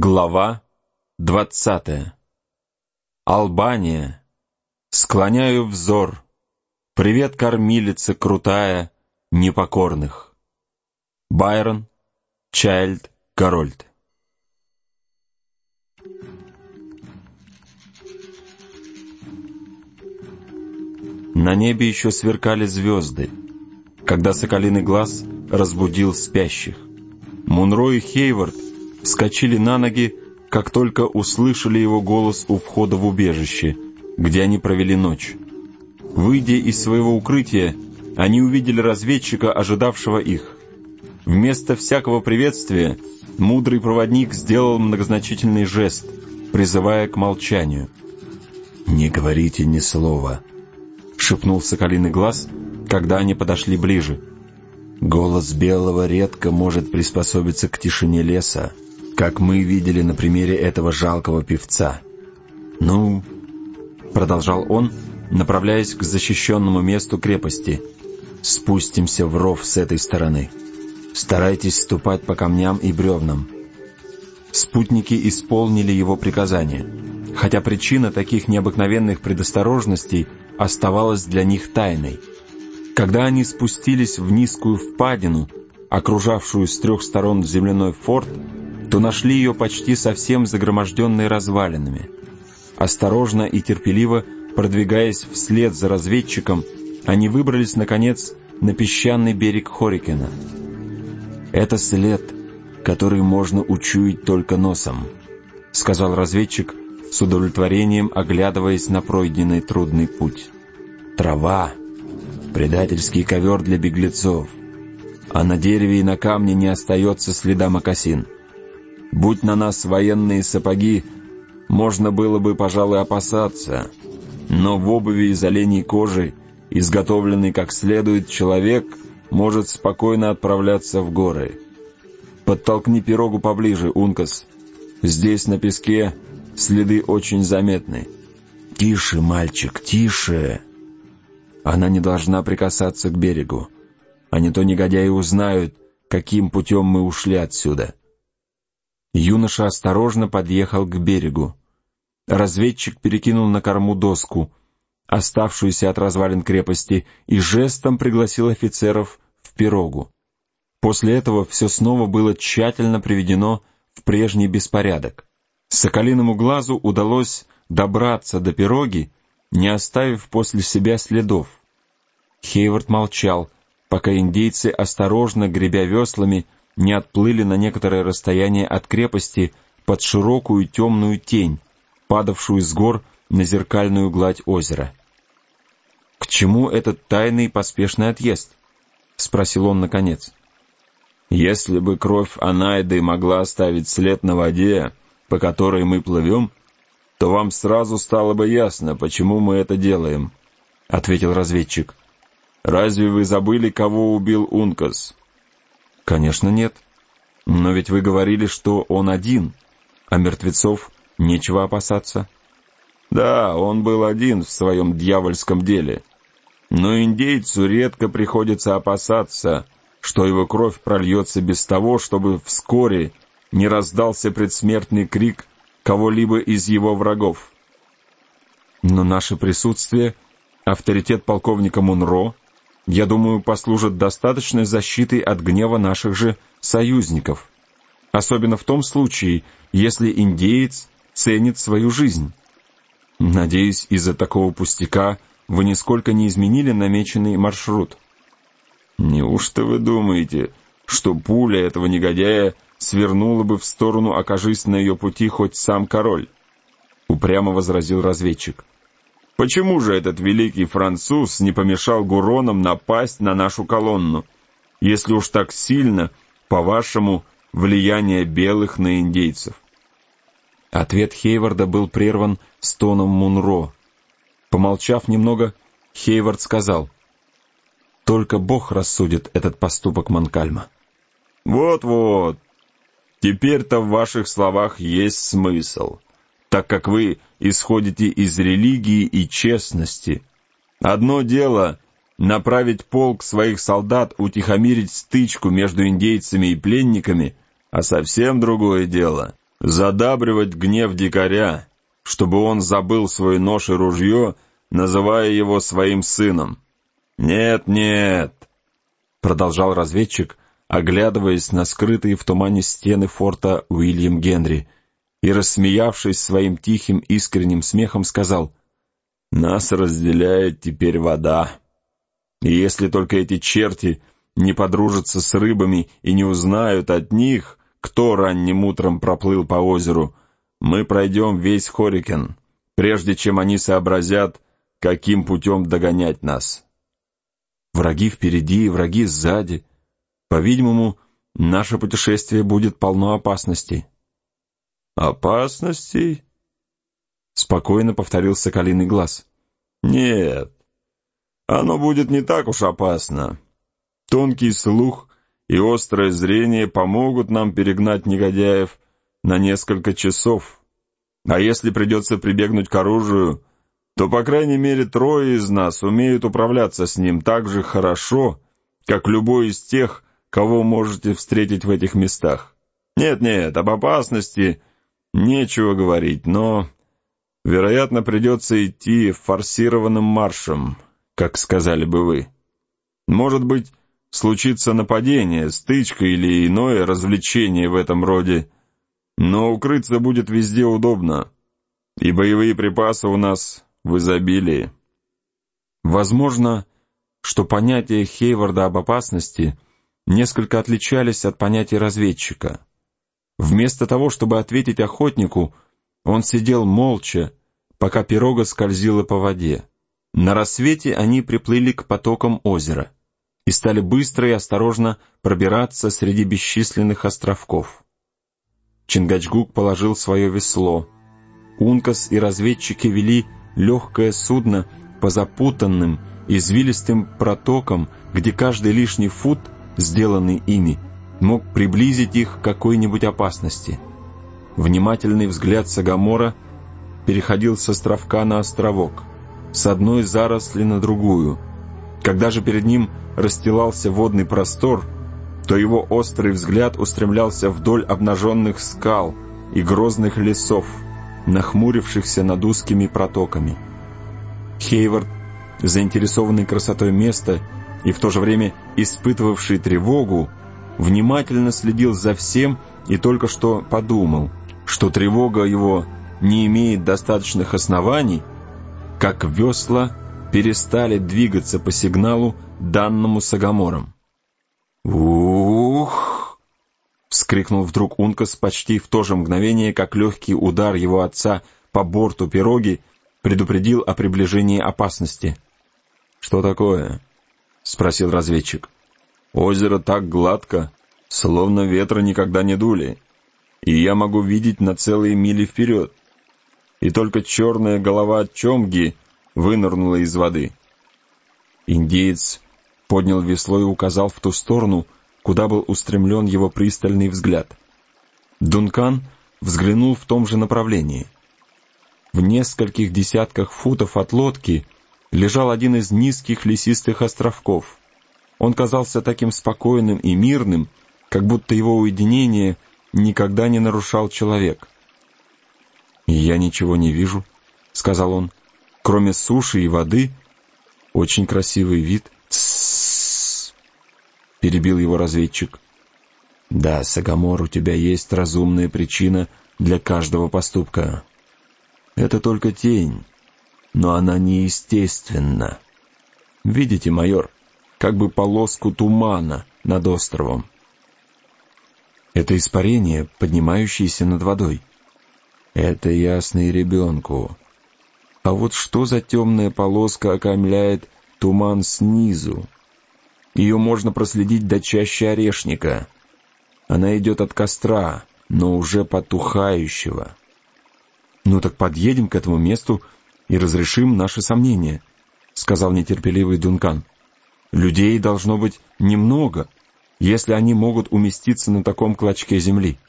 Глава 20. Албания. Склоняю взор. Привет, кормилица крутая непокорных. Байрон, Чайльд Гарольд. На небе еще сверкали звезды, когда соколиный глаз разбудил спящих. Мунро и Хейвард вскочили на ноги, как только услышали его голос у входа в убежище, где они провели ночь. Выйдя из своего укрытия, они увидели разведчика, ожидавшего их. Вместо всякого приветствия мудрый проводник сделал многозначительный жест, призывая к молчанию. «Не говорите ни слова», — шепнул соколиный глаз, когда они подошли ближе. «Голос белого редко может приспособиться к тишине леса, как мы видели на примере этого жалкого певца. Ну, — продолжал он, направляясь к защищенному месту крепости, — спустимся в ров с этой стороны. Старайтесь ступать по камням и бревнам». Спутники исполнили его приказание, хотя причина таких необыкновенных предосторожностей оставалась для них тайной. Когда они спустились в низкую впадину, окружавшую с трех сторон земляной форт, то нашли ее почти совсем загроможденной развалинами. Осторожно и терпеливо продвигаясь вслед за разведчиком, они выбрались, наконец, на песчаный берег Хорикена. «Это след, который можно учуять только носом», — сказал разведчик, с удовлетворением оглядываясь на пройденный трудный путь. «Трава — предательский ковер для беглецов, а на дереве и на камне не остается следа мокасин. Будь на нас военные сапоги, можно было бы, пожалуй, опасаться, но в обуви из оленей кожи, изготовленный как следует, человек может спокойно отправляться в горы. Подтолкни пирогу поближе, Ункас. Здесь на песке следы очень заметны». «Тише, мальчик, тише. Она не должна прикасаться к берегу, а не то негодяи узнают, каким путем мы ушли отсюда». Юноша осторожно подъехал к берегу. Разведчик перекинул на корму доску, оставшуюся от развалин крепости, и жестом пригласил офицеров в пирогу. После этого все снова было тщательно приведено в прежний беспорядок. Соколиному глазу удалось добраться до пироги, не оставив после себя следов. Хейвард молчал, пока индейцы, осторожно гребя веслами, не отплыли на некоторое расстояние от крепости под широкую темную тень, падавшую с гор на зеркальную гладь озера. «К чему этот тайный поспешный отъезд?» — спросил он наконец. «Если бы кровь Анайды могла оставить след на воде, по которой мы плывем, то вам сразу стало бы ясно, почему мы это делаем», — ответил разведчик. «Разве вы забыли, кого убил Ункас?» «Конечно нет. Но ведь вы говорили, что он один, а мертвецов нечего опасаться». «Да, он был один в своем дьявольском деле. Но индейцу редко приходится опасаться, что его кровь прольется без того, чтобы вскоре не раздался предсмертный крик кого-либо из его врагов». «Но наше присутствие, авторитет полковника Мунро, я думаю, послужит достаточной защитой от гнева наших же союзников, особенно в том случае, если индеец ценит свою жизнь. Надеюсь, из-за такого пустяка вы нисколько не изменили намеченный маршрут». «Неужто вы думаете, что пуля этого негодяя свернула бы в сторону, окажись на ее пути хоть сам король?» — упрямо возразил разведчик. «Почему же этот великий француз не помешал гуронам напасть на нашу колонну, если уж так сильно, по-вашему, влияние белых на индейцев?» Ответ Хейварда был прерван стоном Мунро. Помолчав немного, Хейвард сказал: «Только Бог рассудит этот поступок Монкальма». «Вот-вот. Теперь-то в ваших словах есть смысл, так как вы исходите из религии и честности. Одно дело — направить полк своих солдат утихомирить стычку между индейцами и пленниками, а совсем другое дело задабривать гнев дикаря, чтобы он забыл свой нож и ружье, называя его своим сыном. «Нет, нет», — продолжал разведчик, оглядываясь на скрытые в тумане стены форта Уильям Генри, и, рассмеявшись своим тихим искренним смехом, сказал: «Нас разделяет теперь вода. И если только эти черти не подружатся с рыбами и не узнают от них, кто ранним утром проплыл по озеру, мы пройдем весь Хорикен, прежде чем они сообразят, каким путем догонять нас. Враги впереди, враги сзади. По-видимому, наше путешествие будет полно опасностей». «Опасностей?» — спокойно повторил Соколиный Глаз. «Нет, оно будет не так уж опасно. Тонкий слух и острое зрение помогут нам перегнать негодяев на несколько часов. А если придется прибегнуть к оружию, то, по крайней мере, 3 из нас умеют управляться с ним так же хорошо, как любой из тех, кого можете встретить в этих местах. Нет, об опасности нечего говорить, но, вероятно, придется идти форсированным маршем, как сказали бы вы. Может быть, случится нападение, стычка или иное развлечение в этом роде, но укрыться будет везде удобно, и боевые припасы у нас в изобилии». Возможно, что понятия Хейварда об опасности несколько отличались от понятий разведчика. Вместо того, чтобы ответить охотнику, он сидел молча, пока пирога скользила по воде. На рассвете они приплыли к потокам озера и стали быстро и осторожно пробираться среди бесчисленных островков. Чингачгук положил свое весло. Ункас и разведчики вели легкое судно по запутанным, извилистым протокам, где каждый лишний фут, сделанный ими, мог приблизить их к какой-нибудь опасности. Внимательный взгляд Сагамора переходил с островка на островок, с одной заросли на другую. Когда же перед ним расстилался водный простор, то его острый взгляд устремлялся вдоль обнаженных скал и грозных лесов, нахмурившихся над узкими протоками. Хейвард, заинтересованный красотой места и в то же время испытывавший тревогу, внимательно следил за всем и только что подумал, что тревога его не имеет достаточных оснований, как весла перестали двигаться по сигналу, данному Сагамором. «Ух!» — вскрикнул вдруг Ункас почти в то же мгновение, как легкий удар его отца по борту пироги предупредил о приближении опасности. «Что такое?» — спросил разведчик. «Озеро так гладко, словно ветра никогда не дули, и я могу видеть на целые мили вперед. И только черная голова Чомги вынырнула из воды». Индеец поднял весло и указал в ту сторону, куда был устремлен его пристальный взгляд. Дункан взглянул в том же направлении. В нескольких десятках футов от лодки лежал один из низких лесистых островков. Он казался таким спокойным и мирным, как будто его уединение никогда не нарушал человек. «Я ничего не вижу», — сказал он, — «кроме суши и воды. Очень красивый вид». «Тссс», — перебил его разведчик. «Да, Сагамор, у тебя есть разумная причина для каждого поступка. Это только тень, но она неестественна. Видите, майор, как бы полоску тумана над островом. Это испарение, поднимающееся над водой. Это ясно и ребенку. А вот что за темная полоска окаймляет туман снизу? Ее можно проследить до чащи орешника. Она идет от костра, но уже потухающего. Ну так подъедем к этому месту и разрешим наши сомнения», — сказал нетерпеливый Дункан. «Людей должно быть немного, если они могут уместиться на таком клочке земли».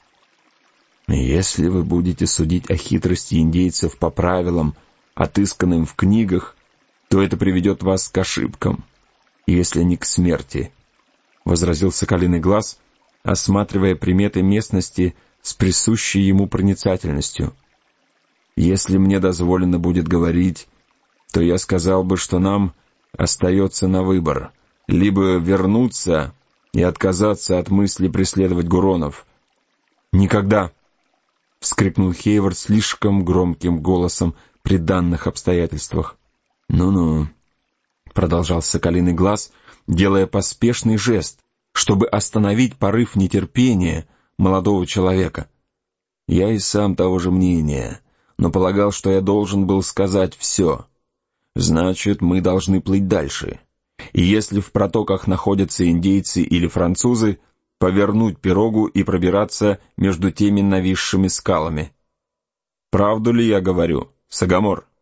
«Если вы будете судить о хитрости индейцев по правилам, отысканным в книгах, то это приведет вас к ошибкам, если не к смерти», — возразил Соколиный Глаз, осматривая приметы местности с присущей ему проницательностью. «Если мне дозволено будет говорить, то я сказал бы, что нам остается на выбор либо вернуться и отказаться от мысли преследовать Гуронов». «Никогда!» — вскрикнул Хейвард слишком громким голосом при данных обстоятельствах. «Ну-ну», — продолжал Соколиный Глаз, делая поспешный жест, чтобы остановить порыв нетерпения молодого человека. «Я и сам того же мнения, но полагал, что я должен был сказать все. Значит, мы должны плыть дальше. И если в протоках находятся индейцы или французы, повернуть пирогу и пробираться между теми нависшими скалами. Правду ли я говорю, Сагамор?»